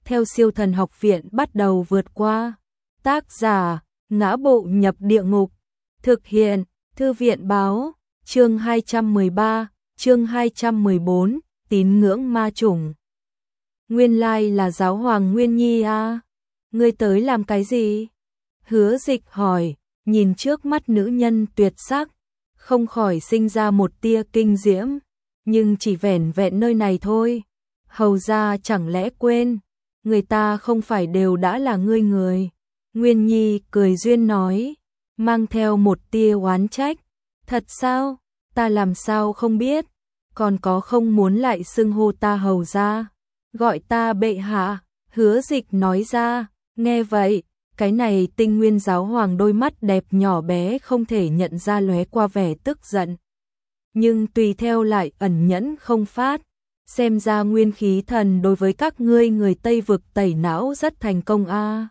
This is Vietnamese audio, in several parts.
theo Siêu Thần Học Viện bắt đầu vượt qua. Tác giả: Ngã Bộ Nhập Địa Ngục. Thực hiện: Thư viện báo. Chương 213, chương 214, tín ngưỡng ma chủng. Nguyên lai là giáo hoàng Nguyên Nhi à? Ngươi tới làm cái gì? Hứa Dịch hỏi, nhìn trước mắt nữ nhân tuyệt sắc, không khỏi sinh ra một tia kinh diễm, nhưng chỉ vẻn vẹn nơi này thôi. Hầu ra chẳng lẽ quên, người ta không phải đều đã là ngươi người. Nguyên Nhi cười duyên nói, mang theo một tia oán trách. Thật sao? Ta làm sao không biết, còn có không muốn lại xưng hô ta hầu ra, gọi ta bệ hạ. Hứa Dịch nói ra. Nghe vậy, cái này Tinh Nguyên giáo hoàng đôi mắt đẹp nhỏ bé không thể nhận ra lóe qua vẻ tức giận, nhưng tùy theo lại ẩn nhẫn không phát. Xem ra nguyên khí thần đối với các ngươi người Tây vực tẩy não rất thành công a.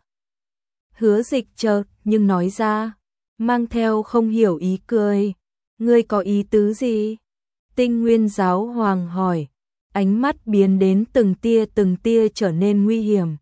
Hứa Dịch chợt nhưng nói ra, mang theo không hiểu ý cười. Ngươi có ý tứ gì? Tinh Nguyên giáo hoàng hỏi, ánh mắt biến đến từng tia trở nên nguy hiểm.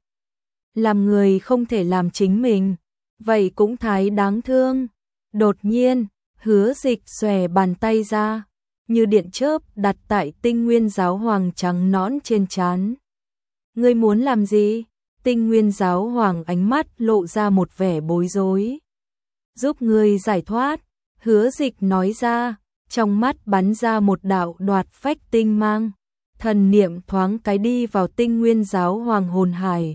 Làm người không thể làm chính mình, vậy cũng thái đáng thương. Đột nhiên, Hứa Dịch xòe bàn tay ra, như điện chớp đặt tại Tinh Nguyên giáo hoàng trắng nõn trên trán. Ngươi muốn làm gì? Tinh Nguyên giáo hoàng ánh mắt lộ ra một vẻ bối rối. Giúp ngươi giải thoát. Hứa Dịch nói ra, trong mắt bắn ra một đạo đoạt phách tinh mang. Thần niệm thoáng cái đi vào Tinh Nguyên giáo hoàng hồn hải.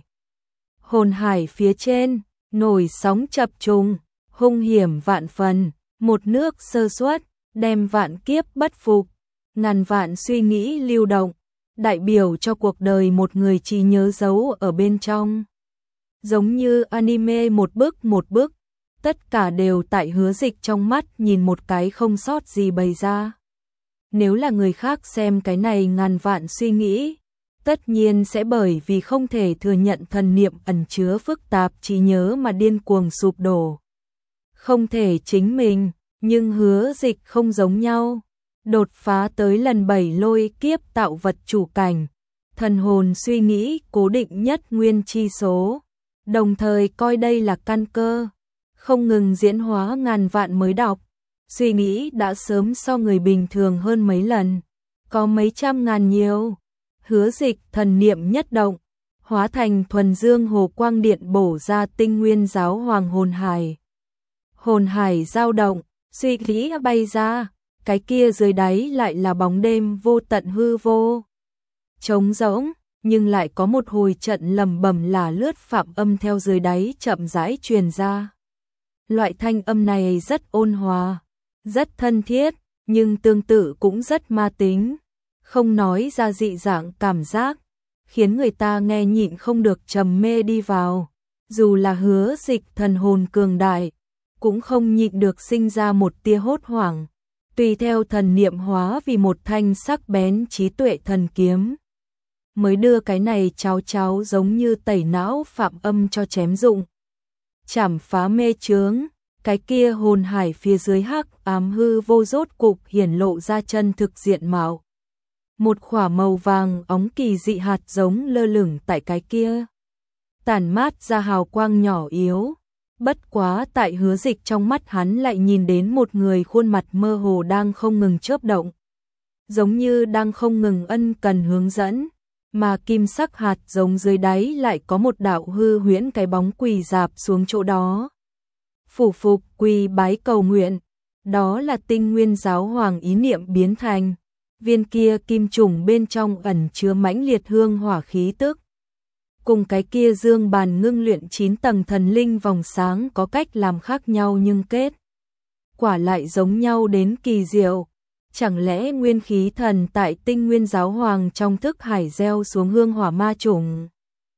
Hồn hải phía trên, nổi sóng chập trùng, hung hiểm vạn phần, một nước sơ suất, đem vạn kiếp bất phục, ngàn vạn suy nghĩ lưu động, đại biểu cho cuộc đời một người chỉ nhớ giấu ở bên trong. Giống như anime một bức, tất cả đều tại Hứa Dịch trong mắt nhìn một cái không sót gì bày ra. Nếu là người khác xem cái này ngàn vạn suy nghĩ, tất nhiên sẽ bởi vì không thể thừa nhận thần niệm ẩn chứa phức tạp trí nhớ mà điên cuồng sụp đổ. Không thể chính mình, nhưng Hứa Dịch không giống nhau. Đột phá tới lần 7 lôi kiếp tạo vật chủ cảnh, thần hồn suy nghĩ cố định nhất nguyên chi số, đồng thời coi đây là căn cơ, không ngừng diễn hóa ngàn vạn mới đọc. Suy nghĩ đã sớm so người bình thường hơn mấy lần, có mấy trăm ngàn nhiều. Hứa Dịch thần niệm nhất động, hóa thành thuần dương hồ quang điện bổ ra Tinh Nguyên giáo hoàng hồn hải. Hồn hải dao động, suy nghĩ bay ra, cái kia dưới đáy lại là bóng đêm vô tận hư vô. Trống rỗng, nhưng lại có một hồi trận lầm bầm là lướt phạm âm theo dưới đáy chậm rãi truyền ra. Loại thanh âm này rất ôn hòa, rất thân thiết, nhưng tương tự cũng rất ma tính. Không nói ra dị dạng cảm giác, khiến người ta nghe nhịn không được trầm mê đi vào. Dù là Hứa Dịch thần hồn cường đại, cũng không nhịn được sinh ra một tia hốt hoảng, tùy theo thần niệm hóa vì một thanh sắc bén trí tuệ thần kiếm. Mới đưa cái này cháo giống như tẩy não phạm âm cho chém dụng. Chảm phá mê chướng, cái kia hồn hải phía dưới hắc ám hư vô rốt cục hiển lộ ra chân thực diện mạo. Một khỏa màu vàng óng kỳ dị hạt giống lơ lửng tại cái kia, tản mát ra hào quang nhỏ yếu. Bất quá tại Hứa Dịch trong mắt hắn lại nhìn đến một người khuôn mặt mơ hồ đang không ngừng chớp động, giống như đang không ngừng ân cần hướng dẫn, mà kim sắc hạt giống dưới đáy lại có một đạo hư huyễn cái bóng quỳ rạp xuống chỗ đó. Phủ phục quỳ bái cầu nguyện, đó là Tinh Nguyên giáo hoàng ý niệm biến thành. Viên kia kim trùng bên trong ẩn chứa mãnh liệt hương hỏa khí tức, cùng cái kia dương bàn ngưng luyện 9 tầng thần linh vòng sáng có cách làm khác nhau nhưng kết quả lại giống nhau đến kỳ diệu. Chẳng lẽ nguyên khí thần tại Tinh Nguyên giáo hoàng trong thức hải gieo xuống hương hỏa ma chủng?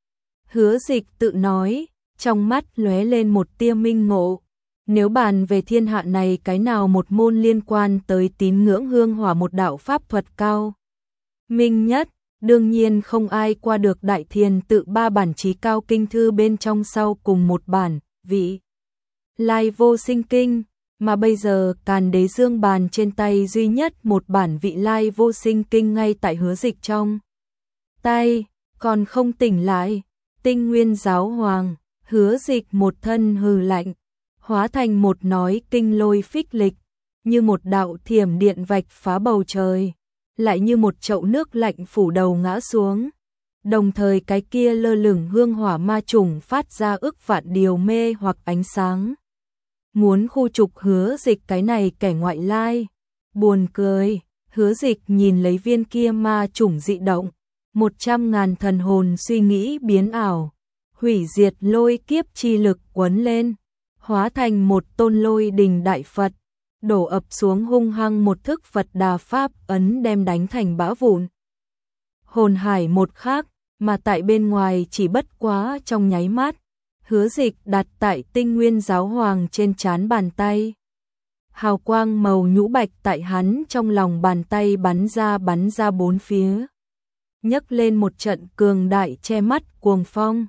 Hứa Dịch tự nói, trong mắt lóe lên một tia minh ngộ. Nếu bàn về thiên hạ này cái nào một môn liên quan tới tín ngưỡng hương hỏa một đạo pháp thuật cao minh nhất, đương nhiên không ai qua được Đại Thiền tự 3 bản chí cao kinh thư bên trong sau cùng một bản, Vị Lai Vô Sinh Kinh, mà bây giờ Càn Đế Dương bàn trên tay duy nhất một bản Vị Lai Vô Sinh Kinh ngay tại Hứa Dịch trong tay, còn không tỉnh lại. Tinh Nguyên Giáo Hoàng, Hứa Dịch một thân hừ lạnh, hóa thành một nói kinh lôi phích lịch, như một đạo thiểm điện vạch phá bầu trời, lại như một chậu nước lạnh phủ đầu ngã xuống. Đồng thời cái kia lơ lửng hương hỏa ma trùng phát ra ức vạn điều mê hoặc ánh sáng. Muốn khu trục Hứa Dịch cái này kẻ ngoại lai. Buồn cười, Hứa Dịch nhìn lấy viên kia ma trùng dị động, 100.000 thần hồn suy nghĩ biến ảo, hủy diệt lôi kiếp chi lực quấn lên, hóa thành một tôn lôi đình đại Phật, đổ ập xuống hung hăng một thức Phật Đà Pháp ấn đem đánh thành bã vụn. Hồn hải một khác, mà tại bên ngoài chỉ bất quá trong nháy mắt, Hứa Dịch đặt tại Tinh Nguyên Giáo Hoàng trên trán bàn tay. Hào quang màu nhũ bạch tại hắn trong lòng bàn tay bắn ra bốn phía. Nhấc lên một trận cường đại che mắt cuồng phong.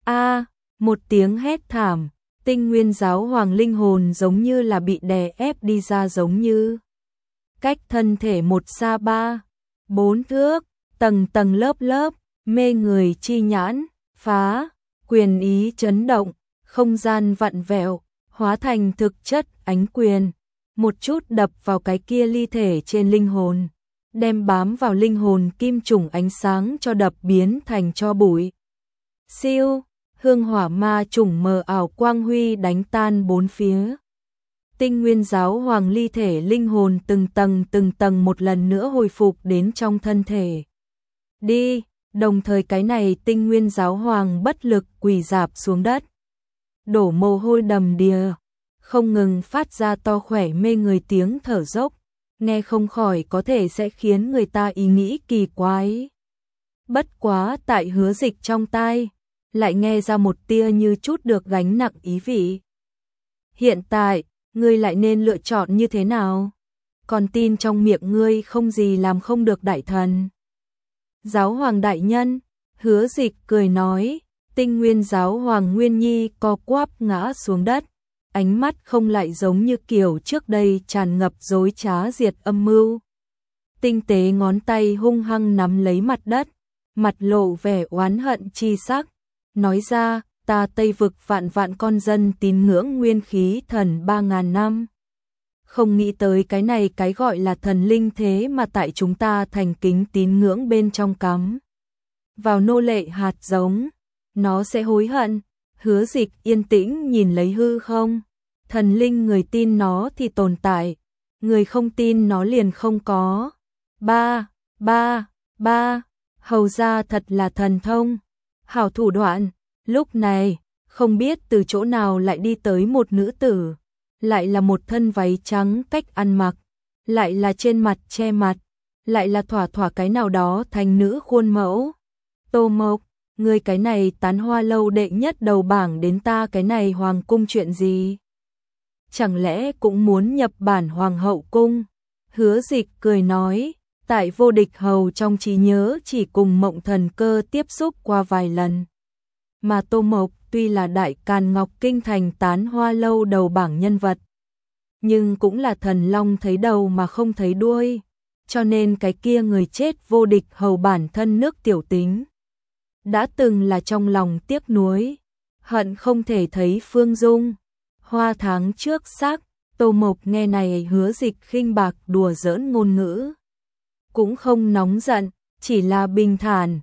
Một tiếng hét thảm, Tinh Nguyên Giáo Hoàng linh hồn giống như là bị đè ép đi ra, giống như cách thân thể một xa 3-4 thước, tầng tầng lớp lớp, mê người chi nhãn, phá, quyền ý chấn động, không gian vặn vẹo, hóa thành thực chất ánh quyền, một chút đập vào cái kia ly thể trên linh hồn, đem bám vào linh hồn kim trùng ánh sáng cho đập biến thành tro bụi. Siêu, hương hỏa ma trùng mờ ảo quang huy đánh tan bốn phía. Tinh Nguyên Giáo Hoàng ly thể linh hồn từng tầng một lần nữa hồi phục đến trong thân thể. Đi, đồng thời cái này Tinh Nguyên Giáo Hoàng bất lực quỳ rạp xuống đất. Đổ mồ hôi đầm đìa, không ngừng phát ra to khỏe mê người tiếng thở dốc, nghe không khỏi có thể sẽ khiến người ta ý nghĩ kỳ quái. Bất quá tại Hứa Dịch trong tai, lại nghe ra một tia như chút được gánh nặng ý vị. Hiện tại, ngươi lại nên lựa chọn như thế nào? Còn tin trong miệng ngươi không gì làm không được đại thần. Giáo Hoàng đại nhân, Hứa Dịch cười nói, Tinh Nguyên Giáo Hoàng Nguyên Nhi co quắp ngã xuống đất, ánh mắt không lại giống như kiểu trước đây tràn ngập dối trá diệt âm mưu. Tinh tế ngón tay hung hăng nắm lấy mặt đất, mặt lộ vẻ oán hận chi sắc, nói ra, ta Tây vực vạn con dân tín ngưỡng nguyên khí thần 3.000 năm. Không nghĩ tới cái này cái gọi là thần linh thế mà tại chúng ta thành kính tín ngưỡng bên trong cắm vào nô lệ hạt giống, nó sẽ hối hận. Hứa Dịch yên tĩnh nhìn lấy hư không, thần linh người tin nó thì tồn tại, người không tin nó liền không có. Hầu ra thật là thần thông, hảo thủ đoạn. Lúc này, không biết từ chỗ nào lại đi tới một nữ tử, lại là một thân váy trắng cách ăn mặc, lại là trên mặt che mặt, lại là thỏa cái nào đó thành nữ khuôn mẫu. Tô Mộc, ngươi cái này Tán Hoa lâu đệ nhất đầu bảng đến ta cái này hoàng cung chuyện gì? Chẳng lẽ cũng muốn nhập bản hoàng hậu cung? Hứa Dịch cười nói, tại Vô Địch Hầu trong trí nhớ chỉ cùng Mộng Thần Cơ tiếp xúc qua vài lần. Mà Tô Mộc tuy là Đại Càn Ngọc Kinh thành Tán Hoa lâu đầu bảng nhân vật, nhưng cũng là thần long thấy đầu mà không thấy đuôi, cho nên cái kia người chết Vô Địch Hầu bản thân nước tiểu tính đã từng là trong lòng tiếc nuối, hận không thể thấy Phương Dung. Hoa tháng trước xác, Tô Mộc nghe này Hứa Dịch khinh bạc đùa giỡn ngôn ngữ, cũng không nóng giận, chỉ là bình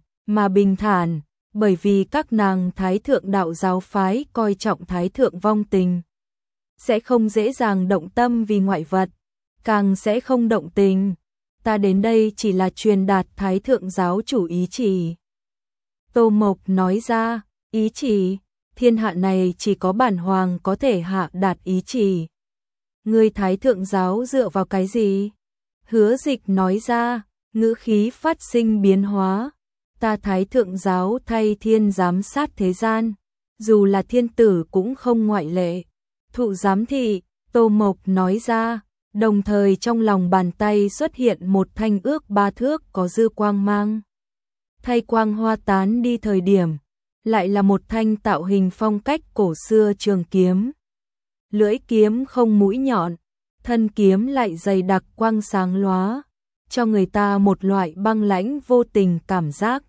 thản, bởi vì các nàng Thái Thượng đạo giáo phái coi trọng Thái Thượng vong tình, sẽ không dễ dàng động tâm vì ngoại vật, càng sẽ không động tình. Ta đến đây chỉ là truyền đạt Thái Thượng giáo chủ ý chỉ. Tô Mộc nói ra, ý chỉ, thiên hạ này chỉ có bản hoàng có thể hạ đạt ý chỉ. Ngươi Thái Thượng giáo dựa vào cái gì? Hứa Dịch nói ra, ngữ khí phát sinh biến hóa. Ta Thái Thượng giáo thay thiên giám sát thế gian, dù là thiên tử cũng không ngoại lệ. Thụ giám thị, Tô Mộc nói ra, đồng thời trong lòng bàn tay xuất hiện một thanh ước 3 thước có dư quang mang. Thay quang hoa tán đi thời điểm, lại là một thanh tạo hình phong cách cổ xưa trường kiếm. Lưỡi kiếm không mũi nhọn, thân kiếm lại dày đặc quang sáng lóa, cho người ta một loại băng lãnh vô tình cảm giác.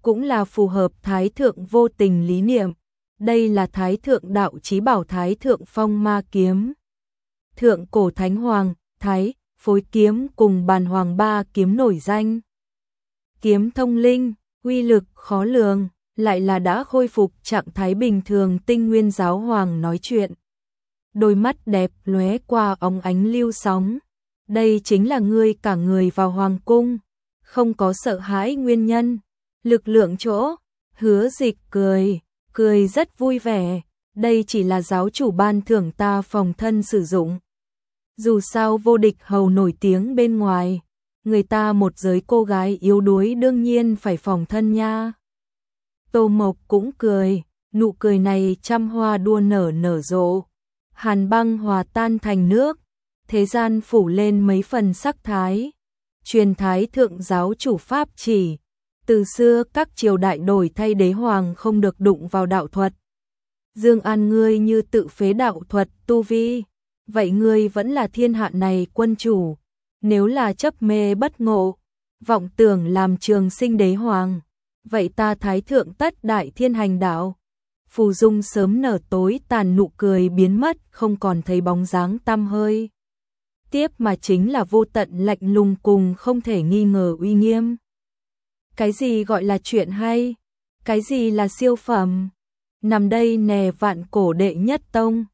cũng là phù hợp Thái thượng vô tình lý niệm. Đây là Thái thượng đạo chí bảo Thái thượng phong ma kiếm. Thượng cổ thánh hoàng, Thái, phối kiếm cùng bàn hoàng ba kiếm nổi danh. Kiếm thông linh, uy lực khó lường, lại là đã khôi phục trạng thái bình thường. Tinh Nguyên giáo hoàng nói chuyện. Đôi mắt đẹp lóe qua óng ánh lưu sóng. Đây chính là ngươi cả người vào hoàng cung, không có sợ hãi nguyên nhân. Lực lượng chỗ, Hứa Dịch cười rất vui vẻ. Đây chỉ là giáo chủ ban thưởng ta phòng thân sử dụng. Dù sao vô địch hầu nổi tiếng bên ngoài, người ta một giới cô gái yếu đuối đương nhiên phải phòng thân nha. Tô Mộc cũng cười, nụ cười này trăm hoa đua nở rộ. Hàn băng hòa tan thành nước, thế gian phủ lên mấy phần sắc thái. Truyền Thái thượng giáo chủ pháp chỉ, từ xưa các triều đại đổi thay đế hoàng không được đụng vào đạo thuật. Dương An ngươi như tự phế đạo thuật tu vi, vậy ngươi vẫn là thiên hạ này quân chủ. Nếu là chấp mê bất ngộ, vọng tưởng làm trường sinh đế hoàng, vậy ta Thái thượng tất đại thiên hành đạo. Phù Dung sớm nở tối tàn, nụ cười biến mất, không còn thấy bóng dáng tăm hơi. Tiếp mà chính là vô tận lạnh lùng cùng không thể nghi ngờ uy nghiêm. Cái gì gọi là chuyện hay? Cái gì là siêu phẩm? Nằm đây nè vạn cổ đệ nhất tông.